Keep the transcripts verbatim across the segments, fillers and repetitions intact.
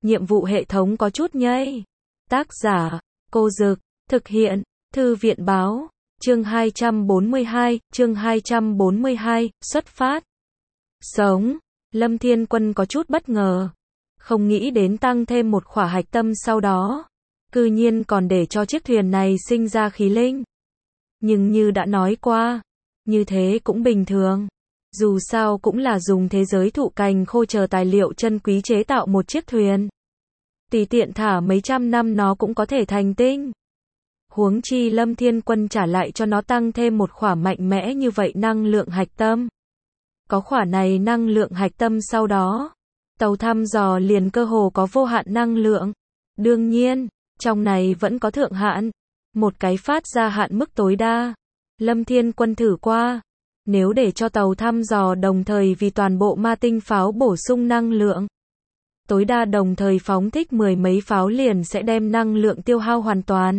nhiệm vụ hệ thống có chút nhây. Tác giả, Cô Dực, thực hiện, Thư viện Báo, chương hai trăm bốn mươi hai, chương hai trăm bốn mươi hai, xuất phát. Sống, Lâm Thiên Quân có chút bất ngờ. Không nghĩ đến tăng thêm một khỏa hạch tâm sau đó. Cư nhiên còn để cho chiếc thuyền này sinh ra khí linh. Nhưng như đã nói qua, như thế cũng bình thường. Dù sao cũng là dùng thế giới thụ cành khô chờ tài liệu chân quý chế tạo một chiếc thuyền. Tùy tiện thả mấy trăm năm nó cũng có thể thành tinh. Huống chi Lâm Thiên Quân trả lại cho nó tăng thêm một khỏa mạnh mẽ như vậy năng lượng hạch tâm. Có khỏa này năng lượng hạch tâm sau đó, tàu thăm dò liền cơ hồ có vô hạn năng lượng. Đương nhiên, trong này vẫn có thượng hạn, một cái phát ra hạn mức tối đa. Lâm Thiên Quân thử qua, nếu để cho tàu thăm dò đồng thời vì toàn bộ ma tinh pháo bổ sung năng lượng, tối đa đồng thời phóng thích mười mấy pháo liền sẽ đem năng lượng tiêu hao hoàn toàn.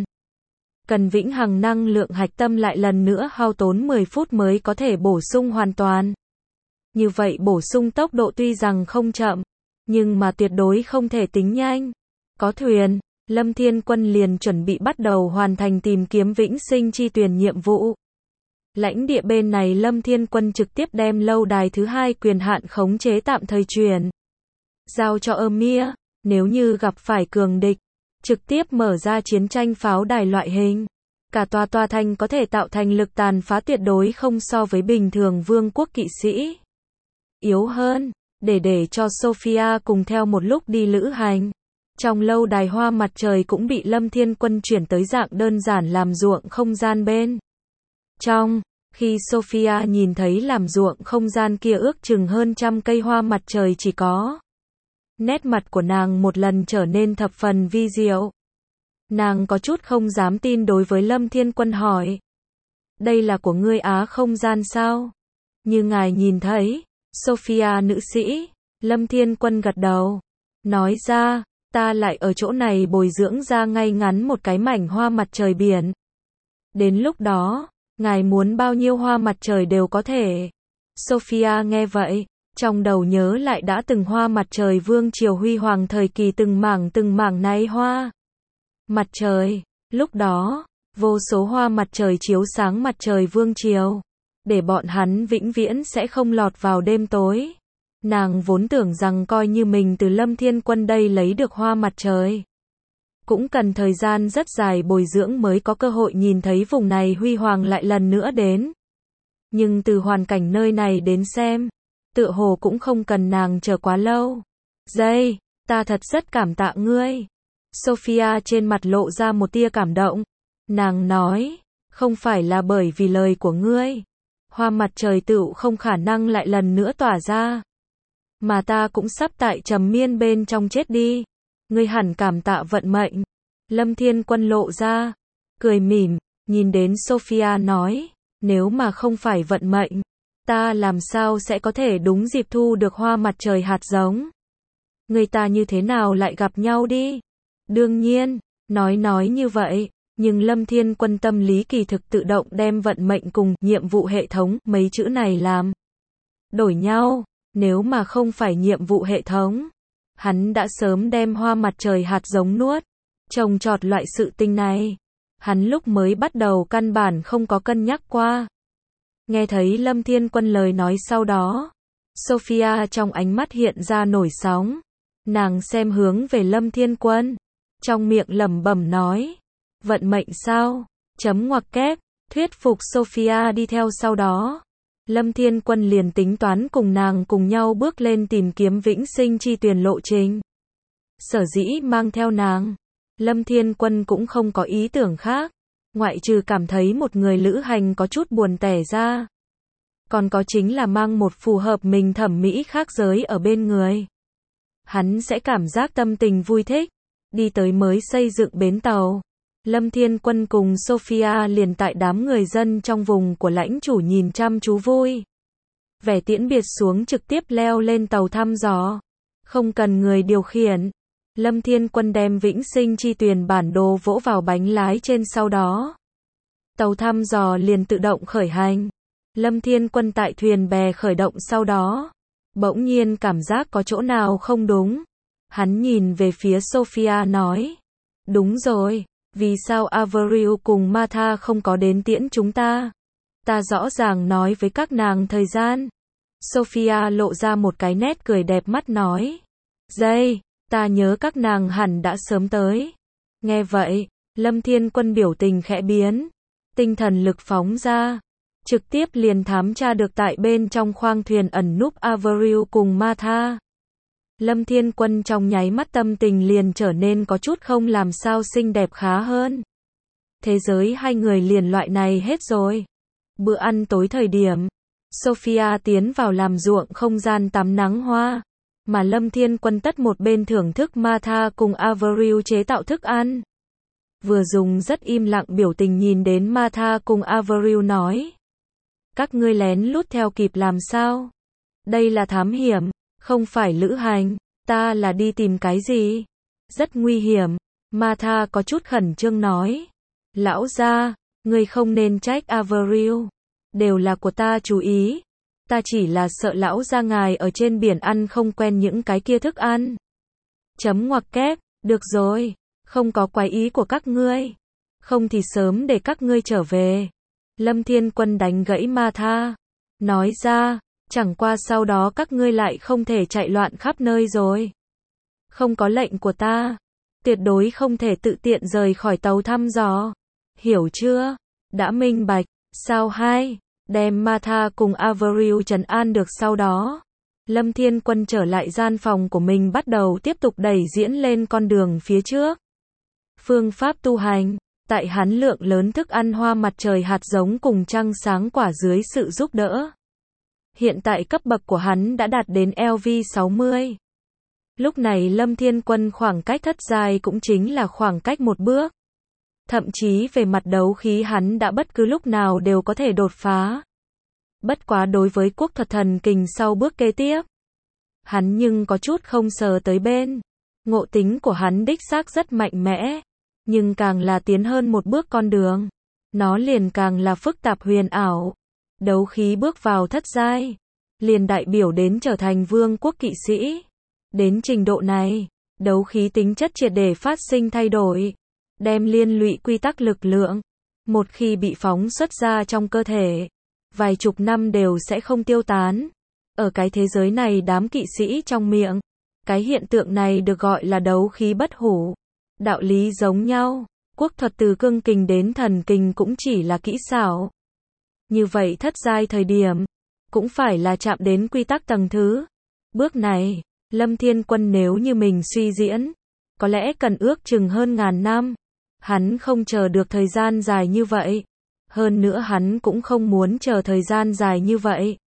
Cần vĩnh hằng năng lượng hạch tâm lại lần nữa hao tốn mười phút mới có thể bổ sung hoàn toàn. Như vậy bổ sung tốc độ tuy rằng không chậm, nhưng mà tuyệt đối không thể tính nhanh. Có thuyền, Lâm Thiên Quân liền chuẩn bị bắt đầu hoàn thành tìm kiếm vĩnh sinh chi tuyển nhiệm vụ. Lãnh địa bên này Lâm Thiên Quân trực tiếp đem lâu đài thứ hai quyền hạn khống chế tạm thời truyền giao cho Ymir, nếu như gặp phải cường địch, trực tiếp mở ra chiến tranh pháo đài loại hình. Cả tòa tòa thành có thể tạo thành lực tàn phá tuyệt đối không so với bình thường vương quốc kỵ sĩ. Yếu hơn, để để cho Sophia cùng theo một lúc đi lữ hành. Trong lâu đài hoa mặt trời cũng bị Lâm Thiên Quân chuyển tới dạng đơn giản làm ruộng không gian bên trong. Khi Sophia nhìn thấy làm ruộng không gian kia ước chừng hơn trăm cây hoa mặt trời chỉ có, nét mặt của nàng một lần trở nên thập phần vi diệu. Nàng có chút không dám tin đối với Lâm Thiên Quân hỏi. Đây là của ngươi Á không gian sao? Như ngài nhìn thấy, Sophia nữ sĩ, Lâm Thiên Quân gật đầu. Nói ra, ta lại ở chỗ này bồi dưỡng ra ngay ngắn một cái mảnh hoa mặt trời biển. Đến lúc đó, ngài muốn bao nhiêu hoa mặt trời đều có thể. Sophia nghe vậy, trong đầu nhớ lại đã từng hoa mặt trời vương triều huy hoàng thời kỳ từng mảng từng mảng náy hoa mặt trời. Lúc đó, vô số hoa mặt trời chiếu sáng mặt trời vương triều, để bọn hắn vĩnh viễn sẽ không lọt vào đêm tối. Nàng vốn tưởng rằng coi như mình từ Lâm Thiên Quân đây lấy được hoa mặt trời, cũng cần thời gian rất dài bồi dưỡng mới có cơ hội nhìn thấy vùng này huy hoàng lại lần nữa đến. Nhưng từ hoàn cảnh nơi này đến xem, tựa hồ cũng không cần nàng chờ quá lâu. Giây, ta thật rất cảm tạ ngươi. Sophia trên mặt lộ ra một tia cảm động. Nàng nói, không phải là bởi vì lời của ngươi, hoa mặt trời tựu không khả năng lại lần nữa tỏa ra, mà ta cũng sắp tại trầm miên bên trong chết đi. Ngươi hẳn cảm tạ vận mệnh. Lâm Thiên Quân lộ ra, cười mỉm, nhìn đến Sophia nói, nếu mà không phải vận mệnh, ta làm sao sẽ có thể đúng dịp thu được hoa mặt trời hạt giống. Người ta như thế nào lại gặp nhau đi? Đương nhiên, nói nói như vậy, nhưng Lâm Thiên Quân tâm lý kỳ thực tự động đem vận mệnh cùng nhiệm vụ hệ thống mấy chữ này làm đổi nhau. Nếu mà không phải nhiệm vụ hệ thống, hắn đã sớm đem hoa mặt trời hạt giống nuốt. Trồng trọt loại sự tình này, hắn lúc mới bắt đầu căn bản không có cân nhắc qua. Nghe thấy Lâm Thiên Quân lời nói sau đó, Sophia trong ánh mắt hiện ra nổi sóng. Nàng xem hướng về Lâm Thiên Quân, trong miệng lẩm bẩm nói, vận mệnh sao? Chấm ngoặc kép, thuyết phục Sophia đi theo sau đó. Lâm Thiên Quân liền tính toán cùng nàng cùng nhau bước lên tìm kiếm vĩnh sinh chi tuyển lộ trình. Sở dĩ mang theo nàng, Lâm Thiên Quân cũng không có ý tưởng khác, ngoại trừ cảm thấy một người lữ hành có chút buồn tẻ ra. Còn có chính là mang một phù hợp mình thẩm mỹ khác giới ở bên người. Hắn sẽ cảm giác tâm tình vui thích. Đi tới mới xây dựng bến tàu, Lâm Thiên Quân cùng Sophia liền tại đám người dân trong vùng của lãnh chủ nhìn chăm chú vui vẻ tiễn biệt xuống trực tiếp leo lên tàu thăm dò. Không cần người điều khiển, Lâm Thiên Quân đem vĩnh sinh chi tuyển bản đồ vỗ vào bánh lái trên sau đó. Tàu thăm dò liền tự động khởi hành. Lâm Thiên Quân tại thuyền bè khởi động sau đó, bỗng nhiên cảm giác có chỗ nào không đúng. Hắn nhìn về phía Sophia nói. Đúng rồi, vì sao Avril cùng Martha không có đến tiễn chúng ta? Ta rõ ràng nói với các nàng thời gian. Sophia lộ ra một cái nét cười đẹp mắt nói. Dây, ta nhớ các nàng hẳn đã sớm tới. Nghe vậy, Lâm Thiên Quân biểu tình khẽ biến. Tinh thần lực phóng ra. Trực tiếp liền thám tra được tại bên trong khoang thuyền ẩn núp Avril cùng Martha. Lâm Thiên Quân trong nháy mắt tâm tình liền trở nên có chút không làm sao xinh đẹp khá hơn. Thế giới hai người liền loại này hết rồi. Bữa ăn tối thời điểm, Sophia tiến vào làm ruộng không gian tắm nắng hoa, mà Lâm Thiên Quân tất một bên thưởng thức Martha cùng Avril chế tạo thức ăn. Vừa dùng rất im lặng biểu tình nhìn đến Martha cùng Avril nói. Các ngươi lén lút theo kịp làm sao? Đây là thám hiểm, không phải lữ hành, ta là đi tìm cái gì? Rất nguy hiểm, Martha có chút khẩn trương nói. Lão gia, ngươi không nên trách Avril, đều là của ta chú ý. Ta chỉ là sợ lão gia ngài ở trên biển ăn không quen những cái kia thức ăn. Chấm ngoặc kép, được rồi, không có quái ý của các ngươi. Không thì sớm để các ngươi trở về. Lâm Thiên Quân đánh gãy Martha, nói ra, chẳng qua sau đó các ngươi lại không thể chạy loạn khắp nơi rồi. Không có lệnh của ta, tuyệt đối không thể tự tiện rời khỏi tàu thăm dò. Hiểu chưa? Đã minh bạch. Sao hai, đem Martha cùng Avril trấn an được sau đó. Lâm Thiên Quân trở lại gian phòng của mình bắt đầu tiếp tục đẩy diễn lên con đường phía trước. Phương pháp tu hành, tại hắn lượng lớn thức ăn hoa mặt trời hạt giống cùng trăng sáng quả dưới sự giúp đỡ. Hiện tại cấp bậc của hắn đã đạt đến L V sáu mươi. Lúc này Lâm Thiên Quân khoảng cách thất giai cũng chính là khoảng cách một bước. Thậm chí về mặt đấu khí hắn đã bất cứ lúc nào đều có thể đột phá. Bất quá đối với quốc thuật thần kình sau bước kế tiếp, hắn nhưng có chút không sờ tới bên. Ngộ tính của hắn đích xác rất mạnh mẽ, nhưng càng là tiến hơn một bước con đường, nó liền càng là phức tạp huyền ảo. Đấu khí bước vào thất giai, liền đại biểu đến trở thành vương quốc kỵ sĩ. Đến trình độ này, đấu khí tính chất triệt để phát sinh thay đổi, đem liên lụy quy tắc lực lượng. Một khi bị phóng xuất ra trong cơ thể, vài chục năm đều sẽ không tiêu tán. Ở cái thế giới này đám kỵ sĩ trong miệng, cái hiện tượng này được gọi là đấu khí bất hủ. Đạo lý giống nhau, quốc thuật từ cương kình đến thần kình cũng chỉ là kỹ xảo. Như vậy thất giai thời điểm, cũng phải là chạm đến quy tắc tầng thứ. Bước này, Lâm Thiên Quân nếu như mình suy diễn, có lẽ cần ước chừng hơn ngàn năm. Hắn không chờ được thời gian dài như vậy. Hơn nữa hắn cũng không muốn chờ thời gian dài như vậy.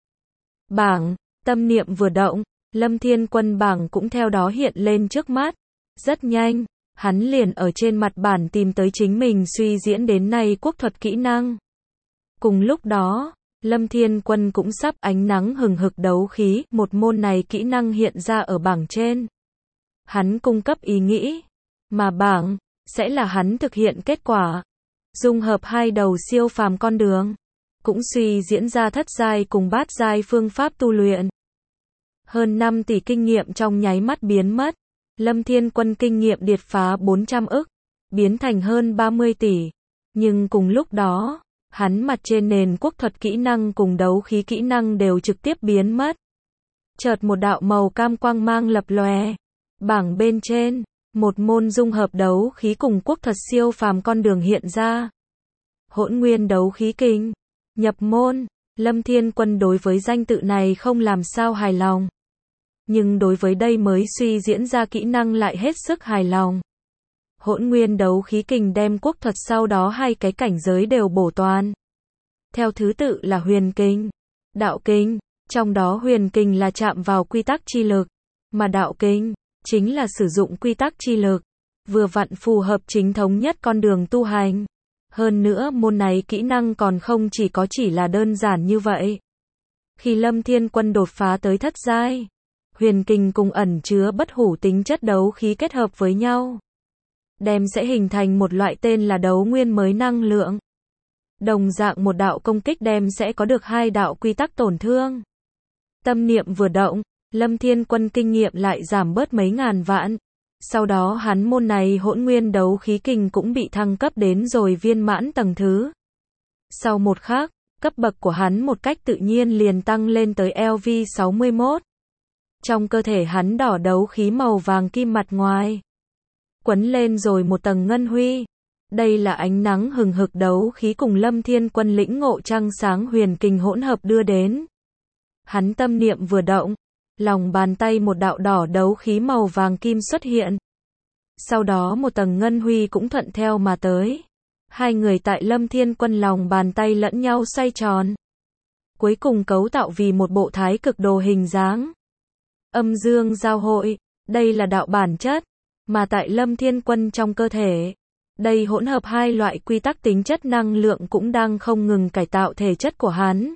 Bảng, tâm niệm vừa động, Lâm Thiên Quân bảng cũng theo đó hiện lên trước mắt. Rất nhanh, hắn liền ở trên mặt bản tìm tới chính mình suy diễn đến nay quốc thuật kỹ năng. Cùng lúc đó, Lâm Thiên Quân cũng sắp ánh nắng hừng hực đấu khí, một môn này kỹ năng hiện ra ở bảng trên. Hắn cung cấp ý nghĩ, mà bảng sẽ là hắn thực hiện kết quả. Dung hợp hai đầu siêu phàm con đường, cũng suy diễn ra thất giai cùng bát giai phương pháp tu luyện. Hơn năm tỷ kinh nghiệm trong nháy mắt biến mất. Lâm Thiên Quân kinh nghiệm điệt phá bốn trăm ức, biến thành hơn ba mươi tỷ. Nhưng cùng lúc đó, hắn mặt trên nền quốc thuật kỹ năng cùng đấu khí kỹ năng đều trực tiếp biến mất. Chợt một đạo màu cam quang mang lập lòe. Bảng bên trên, một môn dung hợp đấu khí cùng quốc thuật siêu phàm con đường hiện ra. Hỗn nguyên đấu khí kinh. Nhập môn, Lâm Thiên Quân đối với danh tự này không làm sao hài lòng. Nhưng đối với đây mới suy diễn ra kỹ năng lại hết sức hài lòng. Hỗn nguyên đấu khí kình đem quốc thuật sau đó hai cái cảnh giới đều bổ toàn. Theo thứ tự là huyền kình, đạo kình, trong đó huyền kình là chạm vào quy tắc chi lực, mà đạo kình chính là sử dụng quy tắc chi lực, vừa vặn phù hợp chính thống nhất con đường tu hành. Hơn nữa môn này kỹ năng còn không chỉ có chỉ là đơn giản như vậy. Khi Lâm Thiên Quân đột phá tới thất giai, huyền kình cùng ẩn chứa bất hủ tính chất đấu khí kết hợp với nhau, đem sẽ hình thành một loại tên là đấu nguyên mới năng lượng. Đồng dạng một đạo công kích đem sẽ có được hai đạo quy tắc tổn thương. Tâm niệm vừa động, Lâm Thiên Quân kinh nghiệm lại giảm bớt mấy ngàn vạn. Sau đó hắn môn này hỗn nguyên đấu khí kình cũng bị thăng cấp đến rồi viên mãn tầng thứ. Sau một khắc, cấp bậc của hắn một cách tự nhiên liền tăng lên tới L V sáu mươi mốt. Trong cơ thể hắn đỏ đấu khí màu vàng kim mặt ngoài quấn lên rồi một tầng ngân huy. Đây là ánh nắng hừng hực đấu khí cùng Lâm Thiên Quân lĩnh ngộ trăng sáng huyền kình hỗn hợp đưa đến. Hắn tâm niệm vừa động, lòng bàn tay một đạo đỏ đấu khí màu vàng kim xuất hiện. Sau đó một tầng ngân huy cũng thuận theo mà tới. Hai người tại Lâm Thiên Quân lòng bàn tay lẫn nhau xoay tròn. Cuối cùng cấu tạo vì một bộ thái cực đồ hình dáng. Âm dương giao hội, đây là đạo bản chất, mà tại Lâm Thiên Quân trong cơ thể. Đây hỗn hợp hai loại quy tắc tính chất năng lượng cũng đang không ngừng cải tạo thể chất của hắn.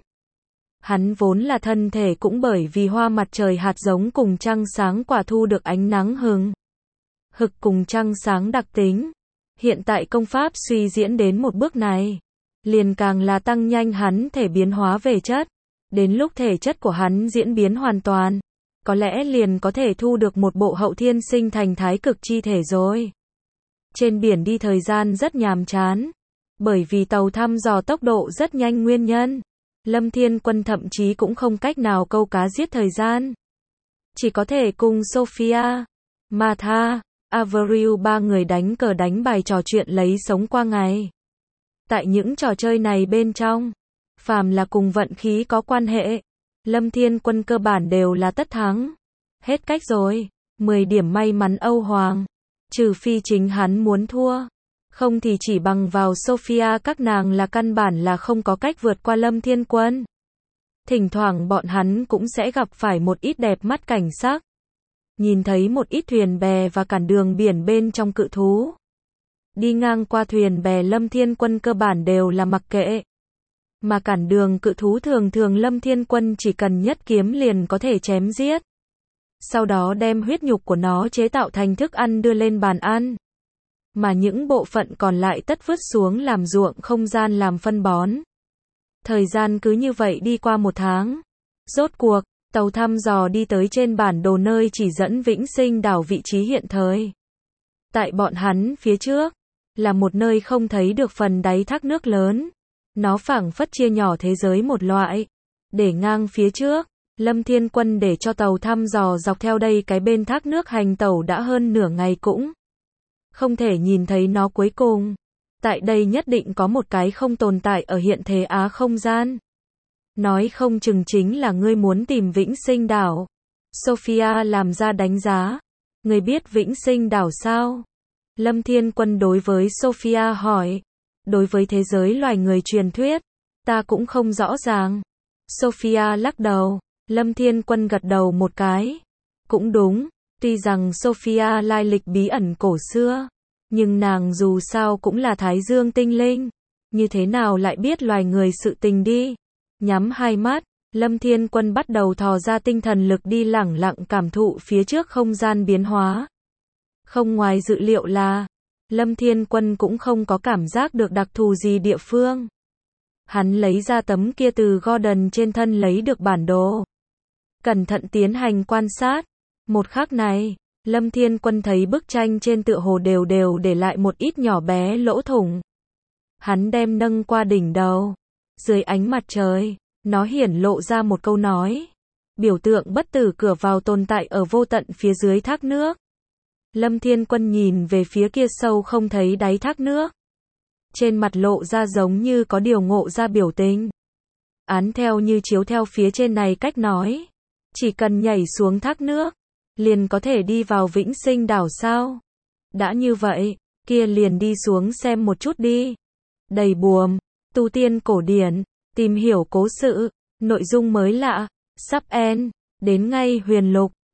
Hắn vốn là thân thể cũng bởi vì hoa mặt trời hạt giống cùng trăng sáng quả thu được ánh nắng hừng hực cùng trăng sáng đặc tính. Hiện tại công pháp suy diễn đến một bước này, liền càng là tăng nhanh hắn thể biến hóa về chất. Đến lúc thể chất của hắn diễn biến hoàn toàn, có lẽ liền có thể thu được một bộ hậu thiên sinh thành thái cực chi thể rồi. Trên biển đi thời gian rất nhàm chán, bởi vì tàu thăm dò tốc độ rất nhanh nguyên nhân. Lâm Thiên Quân thậm chí cũng không cách nào câu cá giết thời gian. Chỉ có thể cùng Sophia, Martha, Avril ba người đánh cờ đánh bài trò chuyện lấy sống qua ngày. Tại những trò chơi này bên trong, phàm là cùng vận khí có quan hệ, Lâm Thiên Quân cơ bản đều là tất thắng. Hết cách rồi, mười điểm may mắn Âu Hoàng. Trừ phi chính hắn muốn thua. Không thì chỉ bằng vào Sophia các nàng là căn bản là không có cách vượt qua Lâm Thiên Quân. Thỉnh thoảng bọn hắn cũng sẽ gặp phải một ít đẹp mắt cảnh sắc. Nhìn thấy một ít thuyền bè và cản đường biển bên trong cự thú. Đi ngang qua thuyền bè Lâm Thiên Quân cơ bản đều là mặc kệ. Mà cản đường cự thú thường thường Lâm Thiên Quân chỉ cần nhất kiếm liền có thể chém giết. Sau đó đem huyết nhục của nó chế tạo thành thức ăn đưa lên bàn ăn. Mà những bộ phận còn lại tất vứt xuống làm ruộng không gian làm phân bón. Thời gian cứ như vậy đi qua một tháng. Rốt cuộc, tàu thăm dò đi tới trên bản đồ nơi chỉ dẫn Vĩnh Sinh đảo vị trí hiện thời. Tại bọn hắn phía trước, là một nơi không thấy được phần đáy thác nước lớn. Nó phảng phất chia nhỏ thế giới một loại. Để ngang phía trước, Lâm Thiên Quân để cho tàu thăm dò dọc theo đây cái bên thác nước hành tẩu đã hơn nửa ngày cũng không thể nhìn thấy nó cuối cùng. Tại đây nhất định có một cái không tồn tại ở hiện thế Á không gian. Nói không chừng chính là ngươi muốn tìm Vĩnh Sinh đảo. Sophia làm ra đánh giá. Ngươi biết Vĩnh Sinh đảo sao? Lâm Thiên Quân đối với Sophia hỏi. Đối với thế giới loài người truyền thuyết, ta cũng không rõ ràng. Sophia lắc đầu. Lâm Thiên Quân gật đầu một cái. Cũng đúng, tuy rằng Sophia lai lịch bí ẩn cổ xưa, nhưng nàng dù sao cũng là Thái Dương tinh linh. Như thế nào lại biết loài người sự tình đi? Nhắm hai mắt, Lâm Thiên Quân bắt đầu thò ra tinh thần lực đi lẳng lặng cảm thụ phía trước không gian biến hóa. Không ngoài dự liệu là, Lâm Thiên Quân cũng không có cảm giác được đặc thù gì địa phương. Hắn lấy ra tấm kia từ Gordon trên thân lấy được bản đồ. Cẩn thận tiến hành quan sát. Một khắc này, Lâm Thiên Quân thấy bức tranh trên tựa hồ đều đều để lại một ít nhỏ bé lỗ thủng. Hắn đem nâng qua đỉnh đầu. Dưới ánh mặt trời, nó hiển lộ ra một câu nói. Biểu tượng bất tử cửa vào tồn tại ở vô tận phía dưới thác nước. Lâm Thiên Quân nhìn về phía kia sâu không thấy đáy thác nước. Trên mặt lộ ra giống như có điều ngộ ra biểu tình. Án theo như chiếu theo phía trên này cách nói. Chỉ cần nhảy xuống thác nước, liền có thể đi vào Vĩnh Sinh đảo sao? Đã như vậy, kia liền đi xuống xem một chút đi. Đầy buồm, tu tiên cổ điển, tìm hiểu cố sự, nội dung mới lạ, sắp end, đến ngay huyền lục.